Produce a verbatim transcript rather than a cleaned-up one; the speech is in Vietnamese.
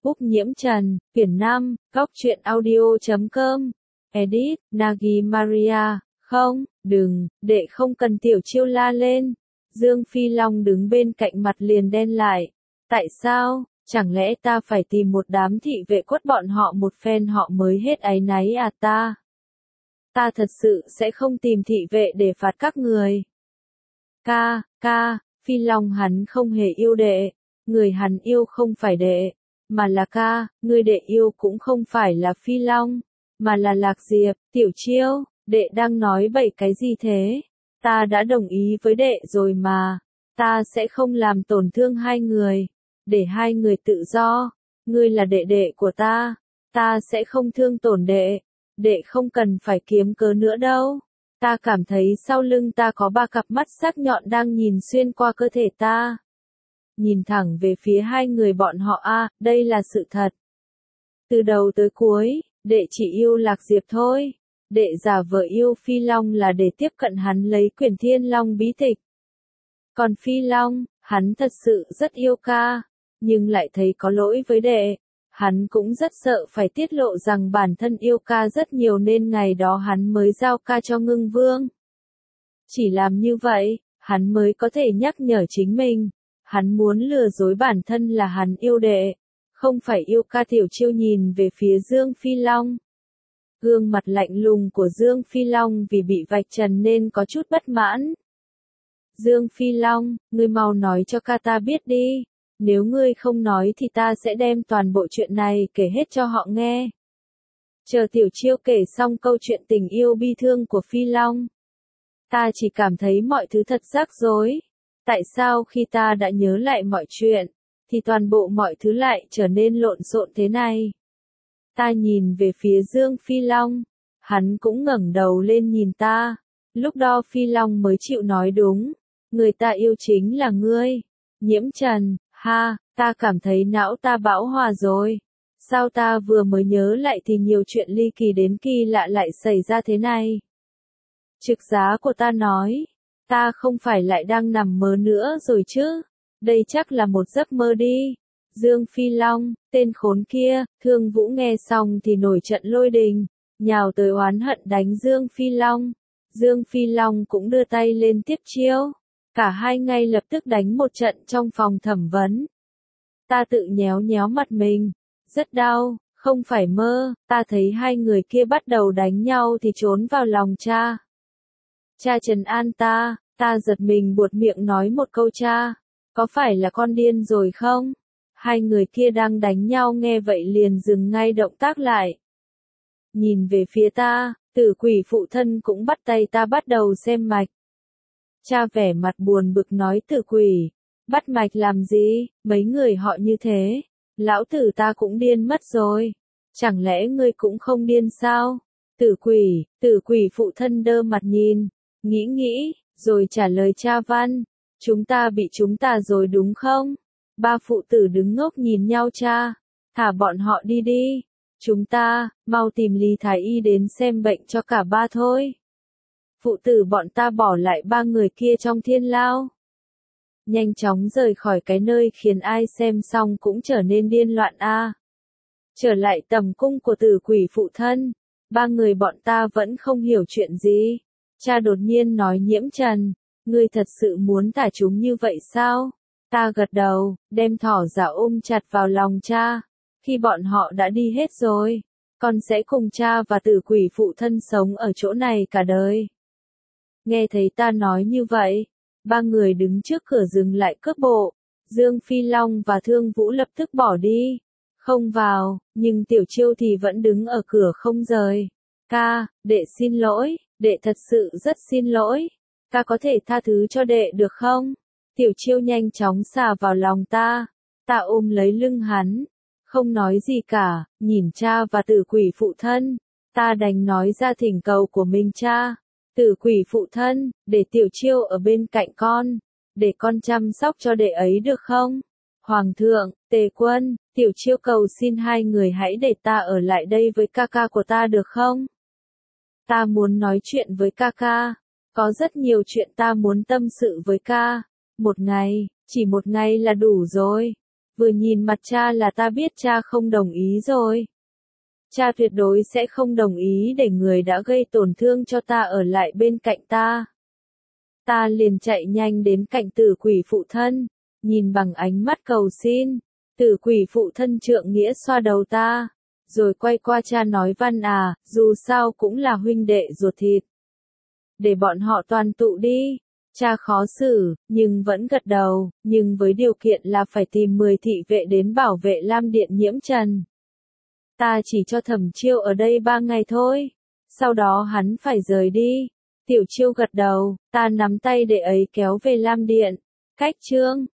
Book Nhiễm Trần, quyển năm, góc truyện audio chấm com, edit, Nagi Maria, không, đừng, đệ không cần Tiểu Chiêu la lên. Dương Phi Long đứng bên cạnh mặt liền đen lại. Tại sao, chẳng lẽ ta phải tìm một đám thị vệ quất bọn họ một phen họ mới hết áy náy à ta? Ta thật sự sẽ không tìm thị vệ để phạt các người. Ca, ca, Phi Long hắn không hề yêu đệ, người hắn yêu không phải đệ, mà là ca, người đệ yêu cũng không phải là Phi Long, mà là Lạc Diệp. Tiểu Chiêu, đệ đang nói bậy cái gì thế? Ta đã đồng ý với đệ rồi mà, ta sẽ không làm tổn thương hai người, để hai người tự do, ngươi là đệ đệ của ta, ta sẽ không thương tổn đệ, đệ không cần phải kiếm cớ nữa đâu. Ta cảm thấy sau lưng ta có ba cặp mắt sắc nhọn đang nhìn xuyên qua cơ thể ta. Nhìn thẳng về phía hai người bọn họ a, à, đây là sự thật. Từ đầu tới cuối, đệ chỉ yêu Lạc Diệp thôi. Đệ giả vờ yêu Phi Long là để tiếp cận hắn lấy quyển Thiên Long bí tịch. Còn Phi Long, hắn thật sự rất yêu ca, nhưng lại thấy có lỗi với đệ. Hắn cũng rất sợ phải tiết lộ rằng bản thân yêu ca rất nhiều nên ngày đó hắn mới giao ca cho Ngưng Vương. Chỉ làm như vậy, hắn mới có thể nhắc nhở chính mình. Hắn muốn lừa dối bản thân là hắn yêu đệ, không phải yêu ca. Tiểu Chiêu nhìn về phía Dương Phi Long. Gương mặt lạnh lùng của Dương Phi Long vì bị vạch trần nên có chút bất mãn. Dương Phi Long, ngươi mau nói cho ca ta biết đi. Nếu ngươi không nói thì ta sẽ đem toàn bộ chuyện này kể hết cho họ nghe. Chờ Tiểu Chiêu kể xong câu chuyện tình yêu bi thương của Phi Long. Ta chỉ cảm thấy mọi thứ thật rắc rối. Tại sao khi ta đã nhớ lại mọi chuyện, thì toàn bộ mọi thứ lại trở nên lộn xộn thế này? Ta nhìn về phía Dương Phi Long, hắn cũng ngẩng đầu lên nhìn ta. Lúc đó Phi Long mới chịu nói đúng, người ta yêu chính là ngươi, Nhiễm Trần. Ha, ta cảm thấy não ta bão hòa rồi. Sao ta vừa mới nhớ lại thì nhiều chuyện ly kỳ đến kỳ lạ lại xảy ra thế này? Trực giá của ta nói, ta không phải lại đang nằm mơ nữa rồi chứ? Đây chắc là một giấc mơ đi. Dương Phi Long, tên khốn kia. Thương Vũ nghe xong thì nổi trận lôi đình, nhào tới oán hận đánh Dương Phi Long. Dương Phi Long cũng đưa tay lên tiếp chiêu. Cả hai ngay lập tức đánh một trận trong phòng thẩm vấn. Ta tự nhéo nhéo mặt mình. Rất đau, không phải mơ. Ta thấy hai người kia bắt đầu đánh nhau thì trốn vào lòng cha. Cha trấn an ta. Ta giật mình buột miệng nói một câu: cha, có phải là con điên rồi không? Hai người kia đang đánh nhau nghe vậy liền dừng ngay động tác lại. Nhìn về phía ta, Tử Quỷ phụ thân cũng bắt tay ta bắt đầu xem mạch. Cha vẻ mặt buồn bực nói: Tử Quỷ, bắt mạch làm gì, mấy người họ như thế, lão tử ta cũng điên mất rồi. Chẳng lẽ ngươi cũng không điên sao? Tử Quỷ, Tử Quỷ phụ thân đơ mặt nhìn, nghĩ nghĩ, rồi trả lời cha Văn, chúng ta bị chúng ta rồi đúng không? Ba phụ tử đứng ngốc nhìn nhau. Cha, thả bọn họ đi đi. Chúng ta, mau tìm Lý Thái Y đến xem bệnh cho cả ba thôi. Phụ tử bọn ta bỏ lại ba người kia trong thiên lao. Nhanh chóng rời khỏi cái nơi khiến ai xem xong cũng trở nên điên loạn a. À. Trở lại tầm cung của Tử Quỷ phụ thân, ba người bọn ta vẫn không hiểu chuyện gì. Cha đột nhiên nói: Nhiễm Trần, ngươi thật sự muốn thả chúng như vậy sao? Ta gật đầu, đem Thỏ Giả ôm chặt vào lòng cha. Khi bọn họ đã đi hết rồi, con sẽ cùng cha và Tử Quỷ phụ thân sống ở chỗ này cả đời. Nghe thấy ta nói như vậy, ba người đứng trước cửa dừng lại cước bộ. Dương Phi Long và Thương Vũ lập tức bỏ đi, không vào, nhưng Tiểu Chiêu thì vẫn đứng ở cửa không rời. Ca, đệ xin lỗi, đệ thật sự rất xin lỗi. Ca có thể tha thứ cho đệ được không? Tiểu Chiêu nhanh chóng xà vào lòng ta. Ta ôm lấy lưng hắn, không nói gì cả, nhìn cha và Tử Quỷ phụ thân. Ta đành nói ra thỉnh cầu của mình: cha, Tử Quỷ phụ thân, để Tiểu Chiêu ở bên cạnh con, để con chăm sóc cho đệ ấy được không? Hoàng thượng, Tề Quân, Tiểu Chiêu cầu xin hai người hãy để ta ở lại đây với ca ca của ta được không? Ta muốn nói chuyện với ca ca. Có rất nhiều chuyện ta muốn tâm sự với ca. Một ngày, chỉ một ngày là đủ rồi. Vừa nhìn mặt cha là ta biết cha không đồng ý rồi. Cha tuyệt đối sẽ không đồng ý để người đã gây tổn thương cho ta ở lại bên cạnh ta. Ta liền chạy nhanh đến cạnh tử quỷ phụ thân, nhìn bằng ánh mắt cầu xin. Tử quỷ phụ thân trượng nghĩa xoa đầu ta, rồi quay qua cha nói Văn à, dù sao cũng là huynh đệ ruột thịt. Để bọn họ toàn tụ đi. Cha khó xử, nhưng vẫn gật đầu, nhưng với điều kiện là phải tìm mười thị vệ đến bảo vệ Lam Điện Nhiễm Trần. Ta chỉ cho Thẩm Chiêu ở đây ba ngày thôi, sau đó hắn phải rời đi. Tiểu Chiêu gật đầu, ta nắm tay để ấy kéo về Lam Điện. Cách chương